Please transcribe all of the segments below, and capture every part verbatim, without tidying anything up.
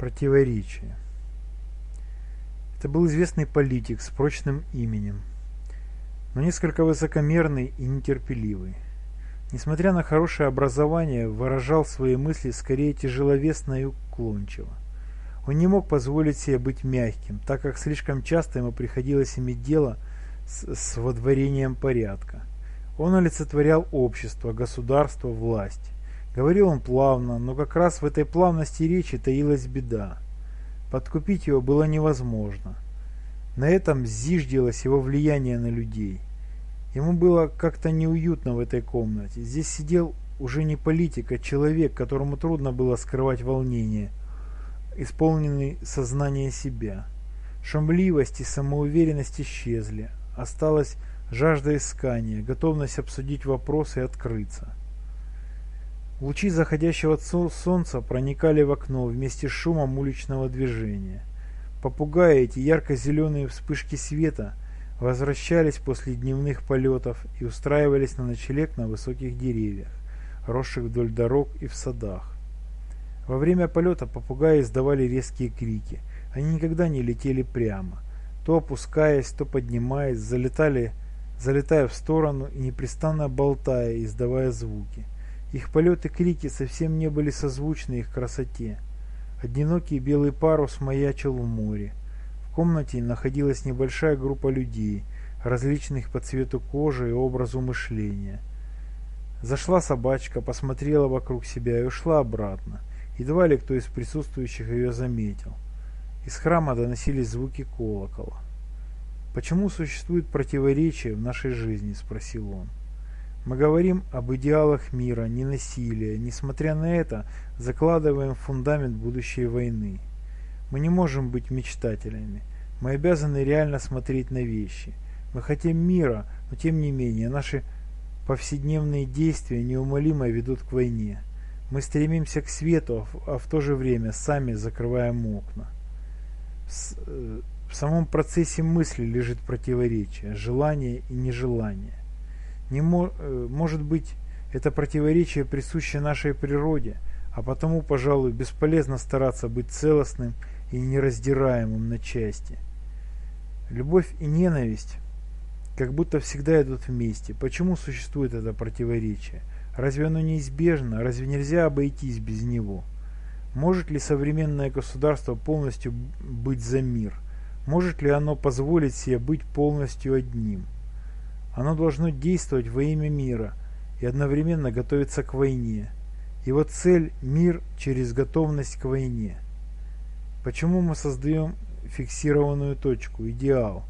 Противоречие. Это был известный политик с прочным именем, но несколько высокомерный и нетерпеливый. Несмотря на хорошее образование, выражал свои мысли скорее тяжеловесно и уклончиво. Он не мог позволить себе быть мягким, так как слишком часто ему приходилось иметь дело с, с водворением порядка. Он олицетворял общество, государство, власть. Говорил он плавно, но как раз в этой плавности речи таилась беда. Подкупить его было невозможно. На этом зиждилось его влияние на людей. Ему было как-то неуютно в этой комнате. Здесь сидел уже не политик, а человек, которому трудно было скрывать волнение, исполненный сознания себя. Шумливость и самоуверенность исчезли. Осталась жажда искания, готовность обсудить вопросы и открыться. Лучи заходящего солнца проникали в окно вместе с шумом уличного движения. Попугаи, эти ярко-зеленые вспышки света, возвращались после дневных полетов и устраивались на ночлег на высоких деревьях, росших вдоль дорог и в садах. Во время полета попугаи издавали резкие крики. Они никогда не летели прямо, то опускаясь, то поднимаясь, залетали, залетая в сторону и непрестанно болтая, издавая звуки. Их полеты и крики совсем не были созвучны их красоте. Одинокий белый парус маячил в море. В комнате находилась небольшая группа людей, различных по цвету кожи и образу мышления. Зашла собачка, посмотрела вокруг себя и ушла обратно. Едва ли кто из присутствующих ее заметил. Из храма доносились звуки колокола. «Почему существует противоречие в нашей жизни?» – спросил он. Мы говорим об идеалах мира, ненасилия. Несмотря на это, закладываем фундамент будущей войны. Мы не можем быть мечтателями. Мы обязаны реально смотреть на вещи. Мы хотим мира, но тем не менее наши повседневные действия неумолимо ведут к войне. Мы стремимся к свету, а в то же время сами закрываем окна. В самом процессе мысли лежит противоречие, желание и нежелание. Не мо может быть, это противоречие присуще нашей природе, а потому, пожалуй, бесполезно стараться быть целостным и нераздираемым на части. Любовь и ненависть как будто всегда идут вместе. Почему существует это противоречие? Разве оно неизбежно? Разве нельзя обойтись без него? Может ли современное государство полностью быть за мир? Может ли оно позволить себе быть полностью одним? Оно должно действовать во имя мира и одновременно готовиться к войне. Его цель – мир через готовность к войне. Почему мы создаем фиксированную точку, идеал,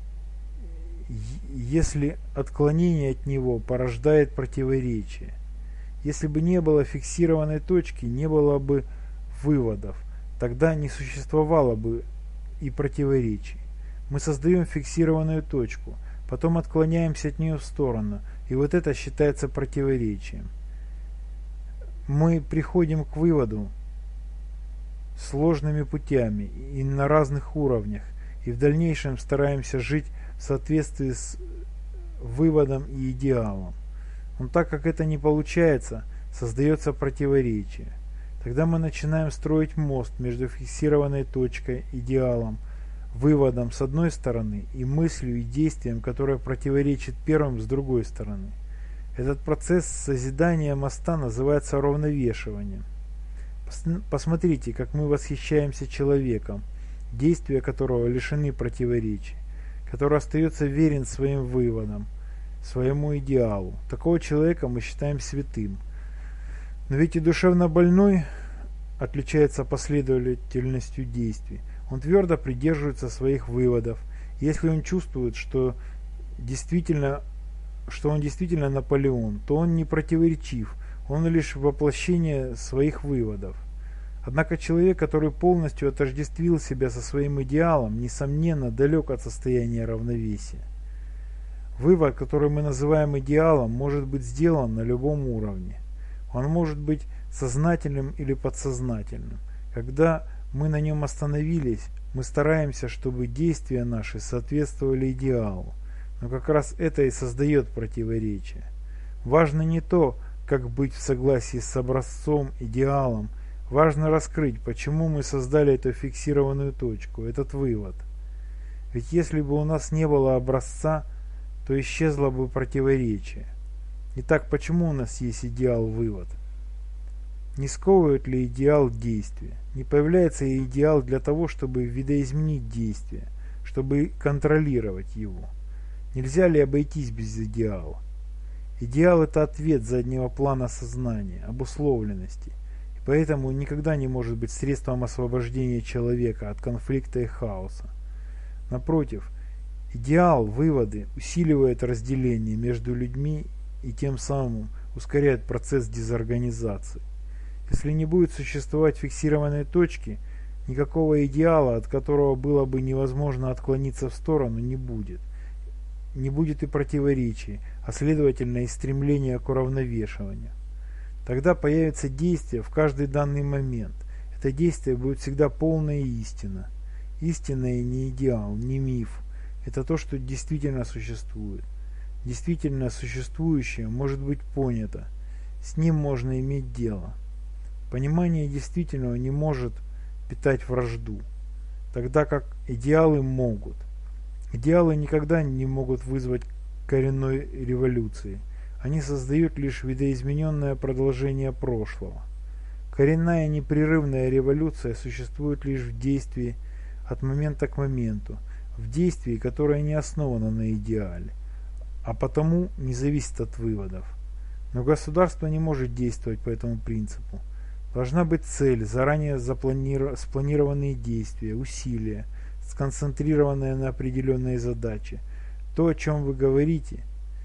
если отклонение от него порождает противоречие? Если бы не было фиксированной точки, не было бы выводов, тогда не существовало бы и противоречий. Мы создаем фиксированную точку, потом отклоняемся от нее в сторону, и вот это считается противоречием. Мы приходим к выводу сложными путями и на разных уровнях, и в дальнейшем стараемся жить в соответствии с выводом и идеалом. Но так как это не получается, создается противоречие. Тогда мы начинаем строить мост между фиксированной точкой, идеалом, выводом с одной стороны и мыслью и действием, которое противоречит первым с другой стороны. Этот процесс созидания моста называется уравновешиванием. Посмотрите, как мы восхищаемся человеком, действия которого лишены противоречий, который остается верен своим выводам, своему идеалу. Такого человека мы считаем святым. Но ведь и душевно больной отличается последовательностью действий. Он твердо придерживается своих выводов. Если он чувствует, что, действительно, что он действительно Наполеон, то он не противоречив, он лишь воплощение своих выводов. Однако человек, который полностью отождествил себя со своим идеалом, несомненно, далек от состояния равновесия. Вывод, который мы называем идеалом, может быть сделан на любом уровне. Он может быть сознательным или подсознательным. Когда мы на нем остановились, мы стараемся, чтобы действия наши соответствовали идеалу. Но как раз это и создает противоречие. Важно не то, как быть в согласии с образцом, идеалом. Важно раскрыть, почему мы создали эту фиксированную точку, этот вывод. Ведь если бы у нас не было образца, то исчезло бы противоречие. Итак, почему у нас есть идеал-вывод? Не сковывает ли идеал действия? Не появляется ли идеал для того, чтобы видоизменить действие, чтобы контролировать его? Нельзя ли обойтись без идеала? Идеал – это ответ заднего плана сознания, обусловленности, и поэтому никогда не может быть средством освобождения человека от конфликта и хаоса. Напротив, идеал, выводы усиливает разделение между людьми и тем самым ускоряет процесс дезорганизации. Если не будет существовать фиксированной точки, никакого идеала, от которого было бы невозможно отклониться в сторону, не будет. Не будет и противоречий, а следовательно и стремления к уравновешиванию. Тогда появится действие в каждый данный момент. Это действие будет всегда полная истина. Истинное не идеал, не миф. Это то, что действительно существует. Действительно существующее может быть понято. С ним можно иметь дело. Понимание действительного не может питать вражду, тогда как идеалы могут. Идеалы никогда не могут вызвать коренной революции. Они создают лишь видоизмененное продолжение прошлого. Коренная непрерывная революция существует лишь в действии от момента к моменту, в действии, которое не основано на идеале, а потому не зависит от выводов. Но государство не может действовать по этому принципу. Должна быть цель, заранее запланиров... спланированные действия, усилия, сконцентрированные на определенные задачи. То, о чем вы говорите,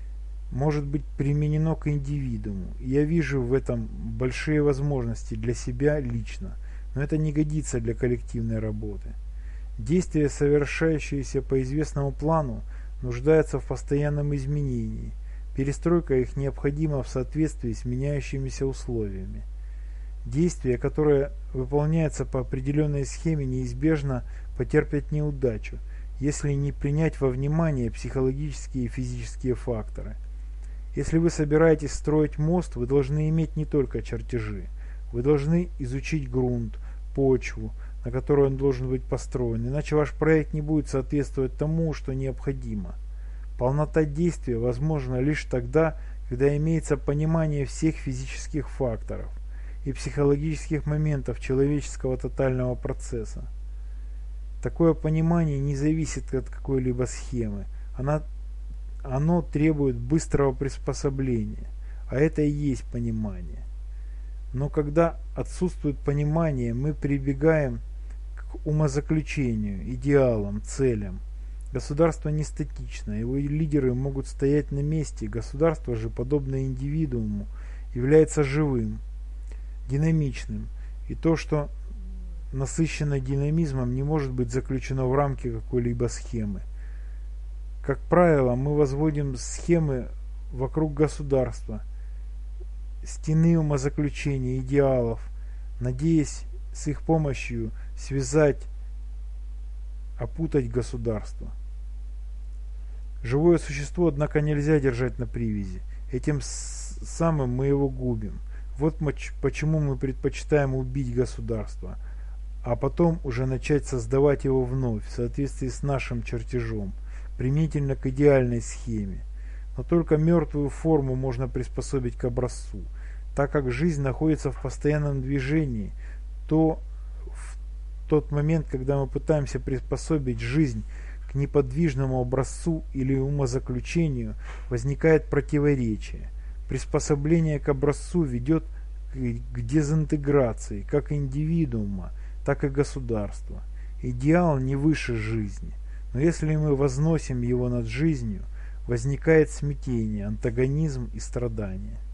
может быть применено к индивидууму. И я вижу в этом большие возможности для себя лично, но это не годится для коллективной работы. Действия, совершающиеся по известному плану, нуждаются в постоянном изменении. Перестройка их необходима в соответствии с меняющимися условиями. Действия, которые выполняются по определенной схеме, неизбежно потерпят неудачу, если не принять во внимание психологические и физические факторы. Если вы собираетесь строить мост, вы должны иметь не только чертежи. Вы должны изучить грунт, почву, на которой он должен быть построен, иначе ваш проект не будет соответствовать тому, что необходимо. Полнота действия возможна лишь тогда, когда имеется понимание всех физических факторов и психологических моментов человеческого тотального процесса. Такое понимание не зависит от какой-либо схемы. Она, оно требует быстрого приспособления, а это и есть понимание. Но когда отсутствует понимание, мы прибегаем к умозаключению, идеалам, целям. Государство не статично, его лидеры могут стоять на месте, государство же, подобно индивидууму, является живым, динамичным, и то, что насыщено динамизмом, не может быть заключено в рамки какой-либо схемы. Как правило, мы возводим схемы вокруг государства, стены умозаключений, идеалов, надеясь с их помощью связать, опутать государство. Живое существо, однако, нельзя держать на привязи. Этим самым мы его губим. Вот почему мы предпочитаем убить государство, а потом уже начать создавать его вновь в соответствии с нашим чертежом, применительно к идеальной схеме. Но только мертвую форму можно приспособить к образцу. Так как жизнь находится в постоянном движении, то в тот момент, когда мы пытаемся приспособить жизнь к неподвижному образцу или умозаключению, возникает противоречие. Приспособление к образцу ведет к дезинтеграции как индивидуума, так и государства. Идеал не выше жизни, но если мы возносим его над жизнью, возникает смятение, антагонизм и страдание.